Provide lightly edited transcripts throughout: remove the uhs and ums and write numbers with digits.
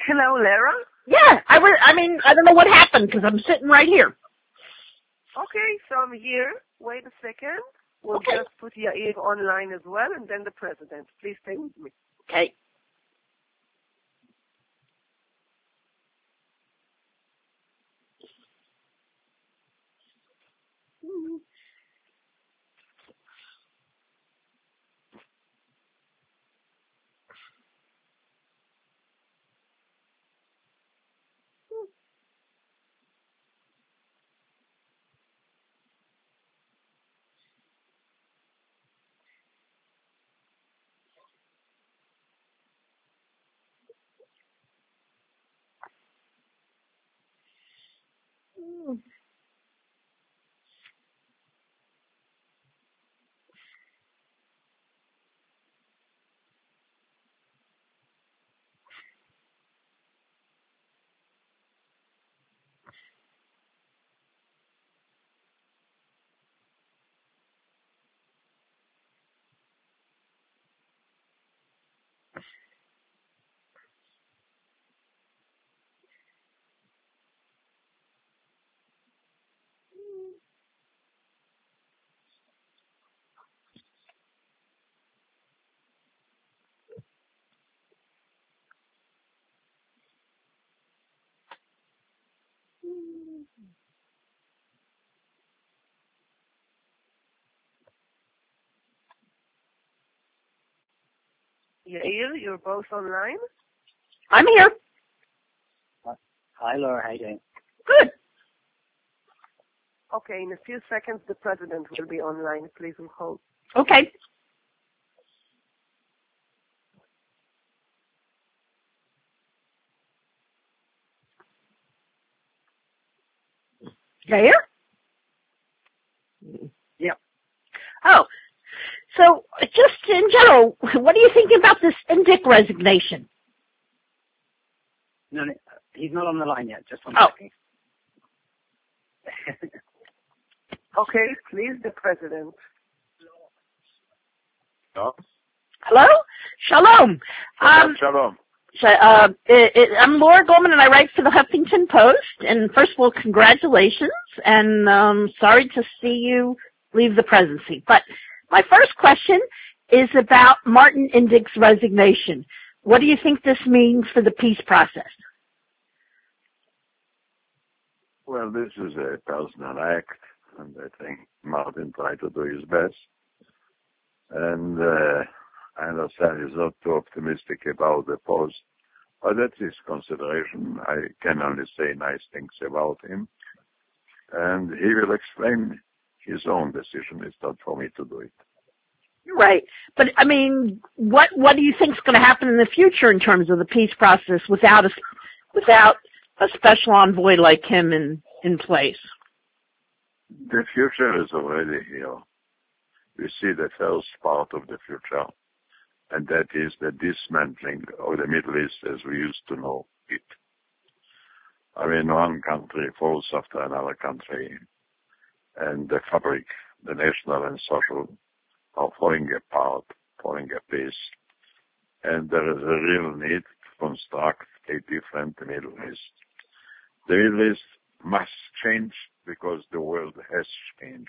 Hello, Lara. Yeah, I don't know what happened because I'm sitting right here. Okay, so I'm here. Wait a second. We'll Okay. just put Yair online as well, and then the president. Please stay with me. Okay. Yair, you're both online? I'm here. Hi, Laura. How you doing? Good. Okay, in a few seconds the president will be online. Please hold. Okay. Yair? Yeah. Oh, so just in general, what are you thinking about this Indyk resignation? No, he's not on the line yet. Just one Oh. second. Okay, please, the president. Hello? Shalom. Shalom. So, I'm Laura Goldman, and I write for the Huffington Post. And first of all, congratulations, and sorry to see you leave the presidency. But my first question is about Martin Indyk's resignation. What do you think this means for the peace process? Well, this is a personal act, and I think Martin tried to do his best. And I understand he's not too optimistic about the post, but that's his consideration. I can only say nice things about him. And he will explain his own decision. It's not for me to do it. Right. But, I mean, what do you think is going to happen in the future in terms of the peace process without a special envoy like him in place? The future is already here. We see the first part of the future, and that is the dismantling of the Middle East as we used to know it. I mean, one country falls after another country, and the fabric, the national and social, are falling apart, falling apiece. And there is a real need to construct a different Middle East. The Middle East must change because the world has changed.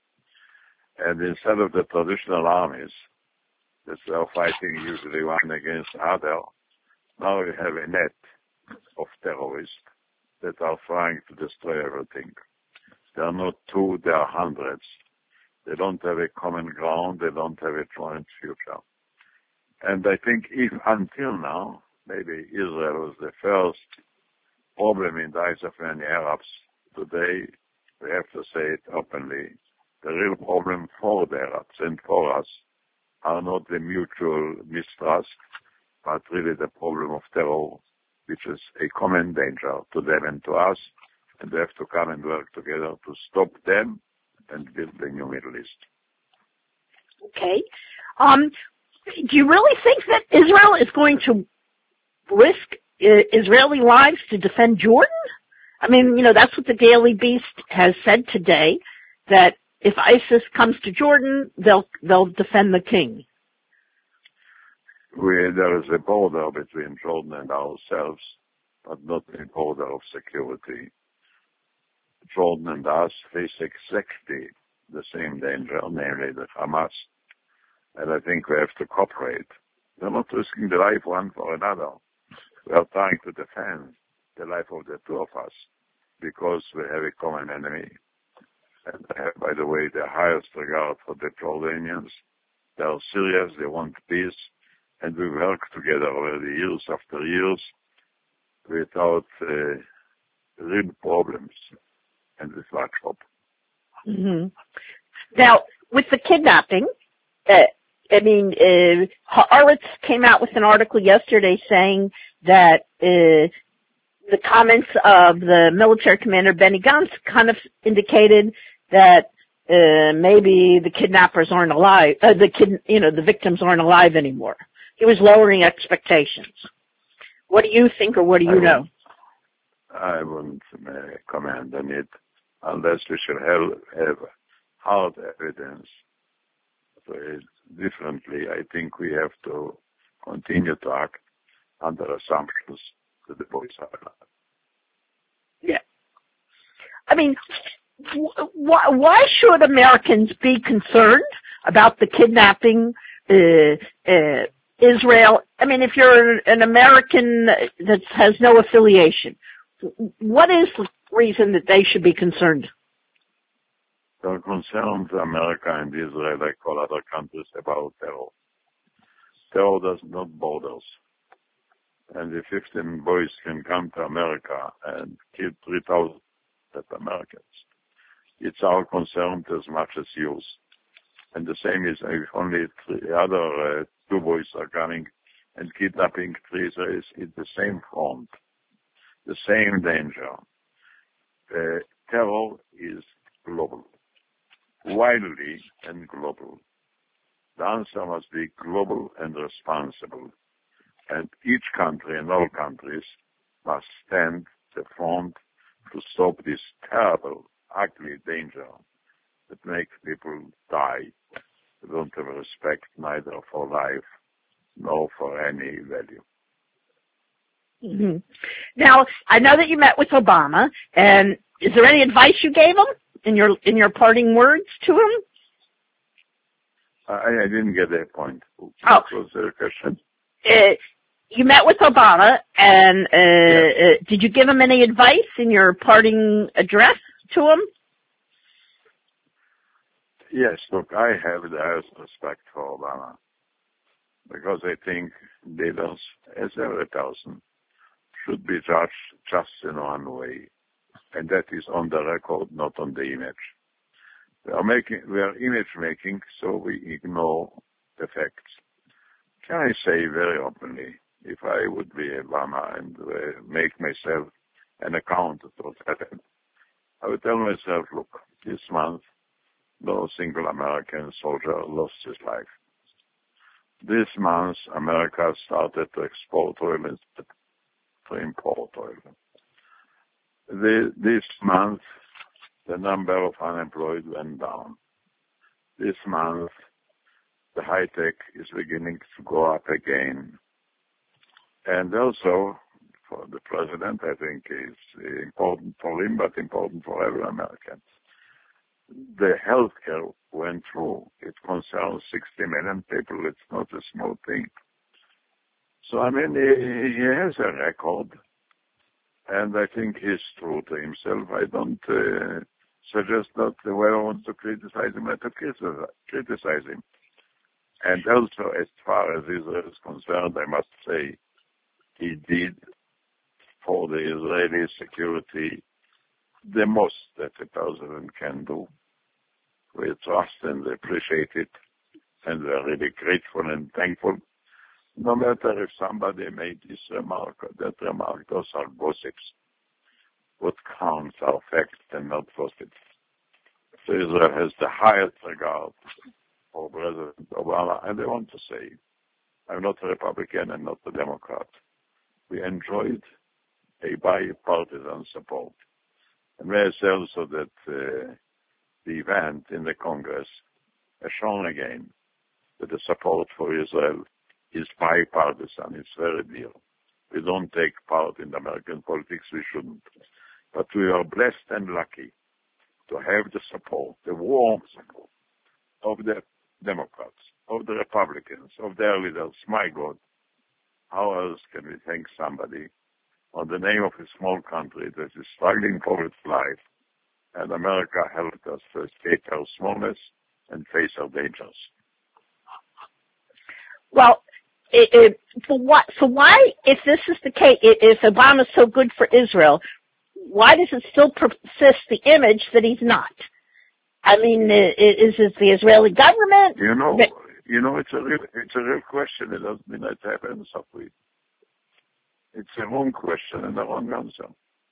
And instead of the traditional armies that are fighting usually one against other, now we have a net of terrorists that are trying to destroy everything. There are not two, there are hundreds. They don't have a common ground, they don't have a joint future. And I think if until now, maybe Israel was the first problem in the eyes of many Arabs, today we have to say it openly. The real problem for the Arabs and for us are not the mutual mistrust, but really the problem of terror, which is a common danger to them and to us, and they have to come and work together to stop them and build the new Middle East. Okay. Do you really think that Israel is going to risk Israeli lives to defend Jordan? I mean, that's what the Daily Beast has said today, that if ISIS comes to Jordan, they'll defend the king. There is a border between Jordan and ourselves, but not in order of security. Jordan and us face exactly the same danger, namely the Hamas. And I think we have to cooperate. We're not risking the life one for another. We are trying to defend the life of the two of us because we have a common enemy. And I have, by the way, the highest regard for the Jordanians. They are serious, they want peace, and we work together over the years after years without real problems and with much hope. Mm-hmm. Now, with the kidnapping, Haaretz came out with an article yesterday saying that the comments of the military commander Benny Gantz kind of indicated that maybe the kidnappers aren't alive, the victims aren't alive anymore. He was lowering expectations. What do you think, or what do you know? I wouldn't comment on it unless we should have hard evidence. So differently, I think we have to continue to act under assumptions that the boys are alive. Yeah. I mean, why should Americans be concerned about the kidnapping Israel? I mean, if you're an American that has no affiliation, what is the reason that they should be concerned? They're concerned, America and Israel, like all other countries, about terror. Terror does not borders. And if 15 boys can come to America and kill 3,000 Americans, it's our concern as much as yours. And the same is if only two boys are coming and kidnapping 3 Israelis, it's the same front, the same danger. Terror is global, widely and global. The answer must be global and responsible. And each country and all countries must stand the front to stop this terrible, ugly danger that makes people die. They don't have respect neither for life nor for any value. Mm-hmm. Now, I know that you met with Obama, and is there any advice you gave him in your parting words to him? I didn't get that point. What was the question? You met with Obama, and did you give him any advice in your parting address to him? Yes, look, I have the highest respect for Obama because I think leaders, as every person, should be judged just in one way, and that is on the record, not on the image. We are image making, so we ignore the facts. Can I say very openly, if I would be Obama and make myself an accountant of that, I would tell myself, look, this month, no single American soldier lost his life. This month, America started to export oil instead to import oil. This month, the number of unemployed went down. This month, the high tech is beginning to go up again. And also, for the president, I think it's important for him, but important for every American. The healthcare went through. It concerns 60 million people. It's not a small thing. So, I mean, he has a record, and I think he's true to himself. I don't suggest that whoever wants to criticize him, to criticize him. And also, as far as Israel is concerned, I must say, he did for the Israeli security the most that the president can do. We trust and appreciate it, and we're really grateful and thankful. No matter if somebody made this remark or that remark, those are gossips. What counts are facts and not gossips. So Israel has the highest regard for President Obama, and I want to say, I'm not a Republican and not a Democrat. We enjoyed a bipartisan support. And may I say also that the event in the Congress has shown again that the support for Israel is bipartisan. It's very dear. We don't take part in American politics. We shouldn't. But we are blessed and lucky to have the support, the warm support of the Democrats, of the Republicans, of their leaders. My God, how else can we thank somebody on the name of a small country that is struggling for its life, and America helped us to escape our smallness and face our dangers. Well, so why, if this is the case, if Obama's so good for Israel, why does it still persist the image that he's not? I mean, is it the Israeli government? It's a real question. It doesn't mean I have an answer for it. It's a wrong question and a wrong answer.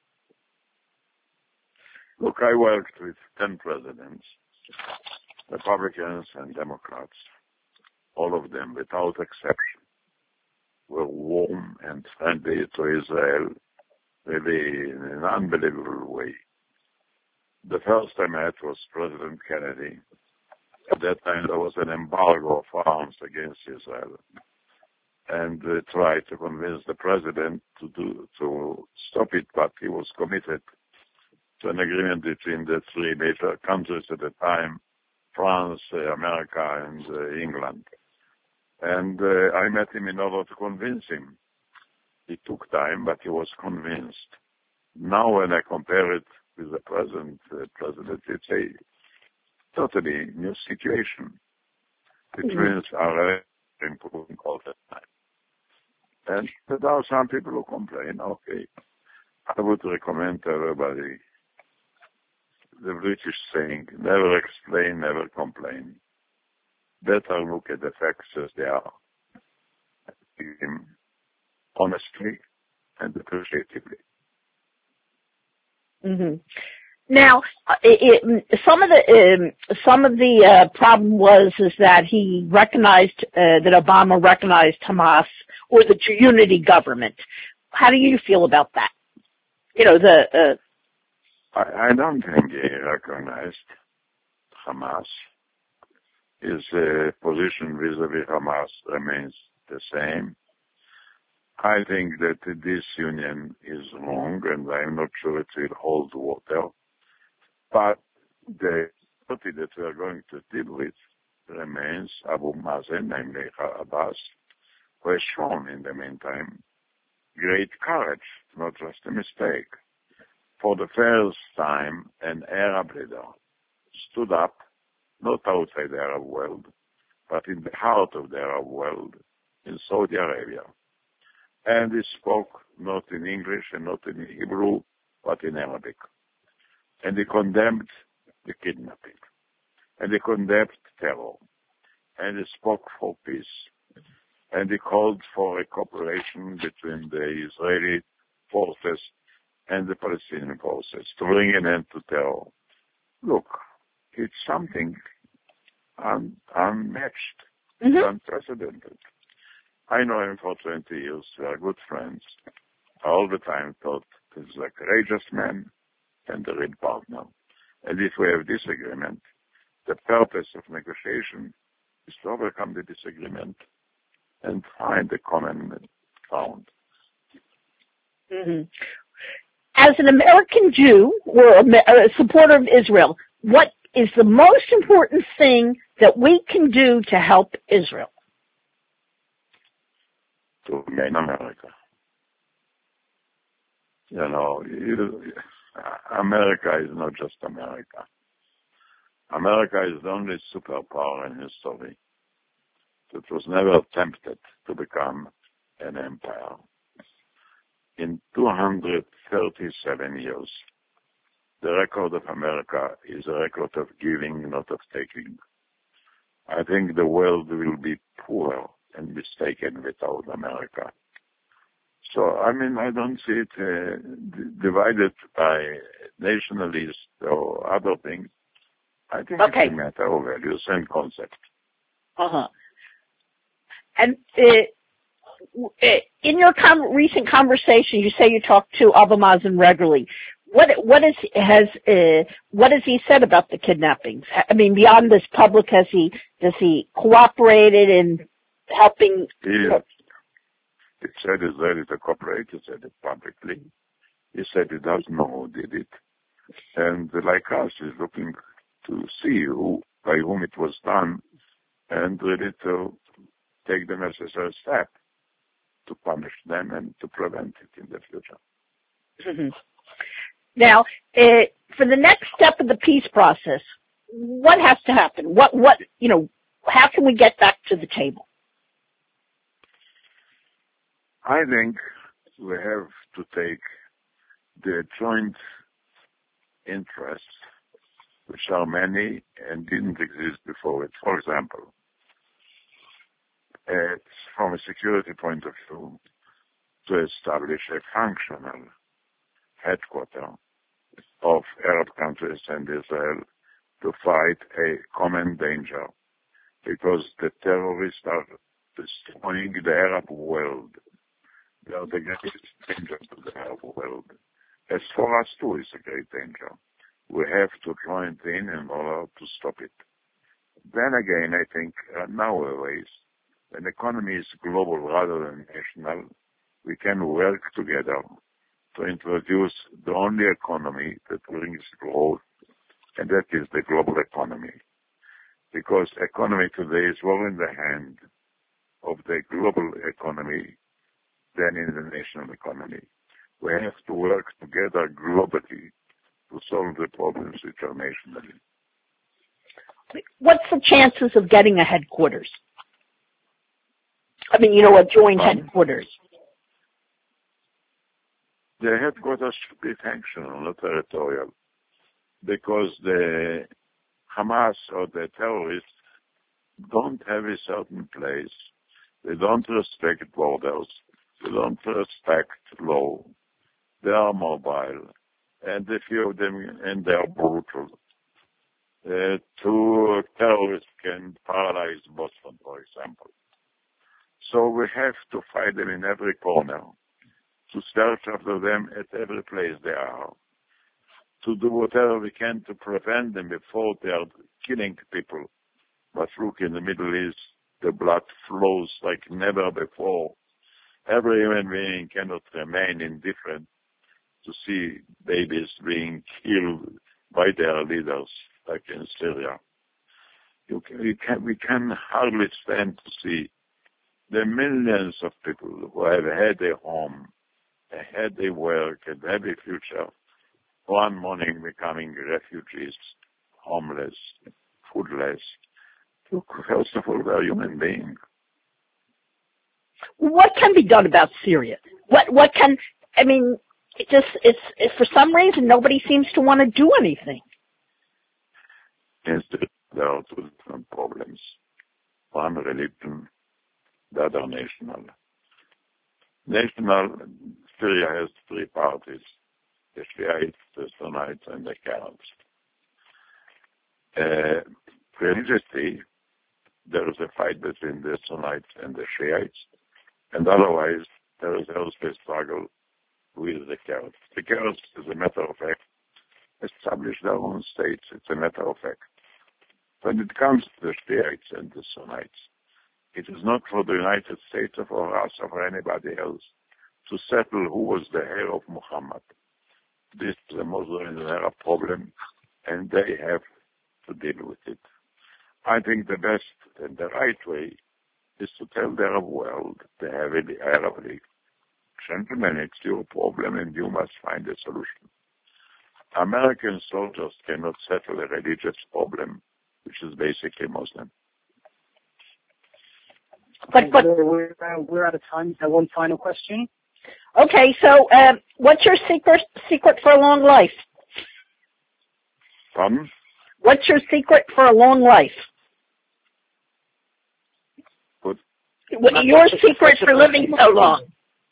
Look, I worked with 10 presidents, Republicans and Democrats. All of them, without exception, were warm and friendly to Israel, really in an unbelievable way. The first I met was President Kennedy. At that time, there was an embargo of arms against Israel. And they tried to convince the president to stop it, but he was committed to an agreement between the three major countries at the time, France, America, and England. And I met him in order to convince him. It took time, but he was convinced. Now when I compare it with the present president, it's a totally new situation. The twins are improving all the time. And there are some people who complain. Okay, I would recommend to everybody the British saying, never explain, never complain. Better look at the facts as they are. Honestly and appreciatively. Mm-hmm. Now, some of the problem is that he recognized that Obama recognized Hamas or the unity government. How do you feel about that? I don't think he recognized Hamas. His position vis-a-vis Hamas remains the same. I think that this union is wrong, and I'm not sure it will hold water. But the party that we are going to deal with remains Abu Mazen, namely Abbas, who has shown in the meantime great courage, not just a mistake. For the first time, an Arab leader stood up, not outside the Arab world, but in the heart of the Arab world, in Saudi Arabia. And he spoke not in English and not in Hebrew, but in Arabic. And he condemned the kidnapping. And he condemned terror. And he spoke for peace. And he called for a cooperation between the Israeli forces and the Palestinian forces to bring an end to terror. Look, it's something unmatched, unprecedented. I know him for 20 years. We are good friends. I all the time thought he's a courageous man and a real partner. And if we have disagreement, the purpose of negotiation is to overcome the disagreement and find a common ground. Mm-hmm. As an American Jew or a supporter of Israel, what is the most important thing that we can do to help Israel? To remain America. America is not just America. America is the only superpower in history that was never tempted to become an empire. In 237 years, the record of America is a record of giving, not of taking. I think the world will be poor and mistaken without America. So, I don't see it divided by nationalists or other things. I think it's a matter of values and concept. Uh-huh. And in your recent conversation, you say you talk to Abu Mazen regularly. What has he said about the kidnappings? I mean, beyond this public, does he cooperated in helping? He said he's ready to cooperate. He said it publicly. He said he doesn't know who did it. And like us, he's looking to see by whom it was done and ready to take the necessary step to punish them and to prevent it in the future. Mm-hmm. Now, for the next step of the peace process, what has to happen? How can we get back to the table? I think we have to take the joint interests, which are many and didn't exist before it. For example, from a security point of view, to establish a functional headquarters of Arab countries and Israel to fight a common danger, because the terrorists are destroying the Arab world. They are the greatest danger to the Arab world. As for us too, it's a great danger. We have to join in order to stop it. Then again, I think nowadays, when the economy is global rather than national, we can work together to introduce the only economy that brings growth, and that is the global economy. Because economy today is more in the hand of the global economy than in the national economy. We have to work together globally to solve the problems which are nationally. What's the chances of getting a headquarters? A joint headquarters. The headquarters should be functional, not territorial, because the Hamas or the terrorists don't have a certain place. They don't respect borders. They don't respect law. They are mobile, and a few of them, and they are brutal. Two terrorists can paralyze Boston, for example. So we have to fight them in every corner, to search after them at every place they are, to do whatever we can to prevent them before they are killing people. But look, in the Middle East, the blood flows like never before. Every human being cannot remain indifferent to see babies being killed by their leaders, like in Syria. We can hardly stand to see the millions of people who have had a home, had a work, and have a future, one morning becoming refugees, homeless, foodless. Look, first of all, they're human beings. What can be done about Syria? It's for some reason nobody seems to want to do anything. Yes, there are two different problems. One religion, the other national. National, Syria has three parties, the Shiites, the Sunnites, and the Arabs. Religiously, there is a fight between the Sunnites and the Shiites, and otherwise there is also a struggle with the Arabs. The Arabs, as a matter of fact, establish their own states. It's a matter of fact. When it comes to the Shiites and the Sunnites, it is not for the United States or for us or for anybody else to settle who was the heir of Muhammad. This is a Muslim and Arab problem, and they have to deal with it. I think the best and the right way is to tell the Arab world, the Arab League, gentlemen, it's your problem and you must find a solution. American soldiers cannot settle a religious problem, which is basically Muslim. But we're out of time. So one final question. Okay, so what's your secret for a long life? Pardon? What's your secret for a long life? What your secret for living so long?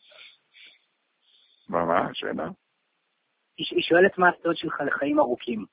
ממש, שאלה? היא שואלת מה הסוד שלך לחיים ארוכים.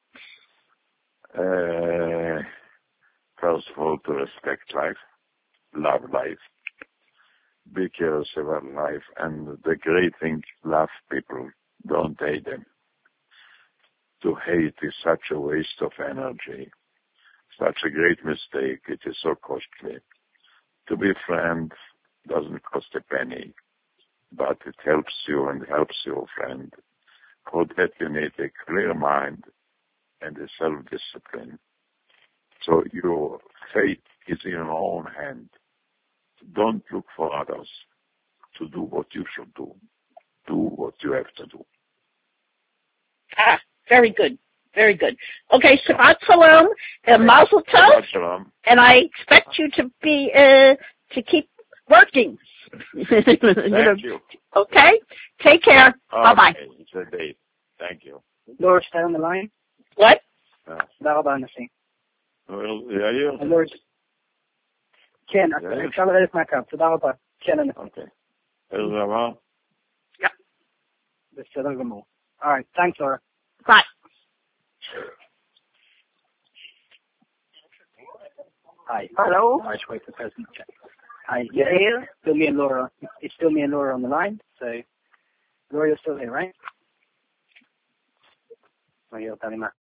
First of all, to respect life, love life, be curious about life, and the great thing, love people, don't hate them. To hate is such a waste of energy, such a great mistake, it is so costly. To be friends doesn't cost a penny, but it helps you and helps your friend. For that you need a clear mind and a self-discipline. So your fate is in your own hand. Don't look for others to do what you should do. Do what you have to do. Ah, very good. Very good. Okay, Shabbat Shalom, Mazel Tov, Shabbat Shalom. and I expect you to be, to keep working. Thank you. Okay? Take care. Bye-bye. Okay, it's a date. Thank you. Laura, stay on the line. What? תודה רבה, נשיא. יאיר? לורד. כן, אפשר לרדת מהקו. תודה רבה. כן, הנשיא. אוקיי. איזה דבר? בסדר גמור. All right, thanks, Laura. Bye. Hi. Hello? All right, wait for the president. Hi. Yeah, here. Still me and Laura. It's still me and Laura on the line. So, Laura, you're still here, right? Oh, you're telling me.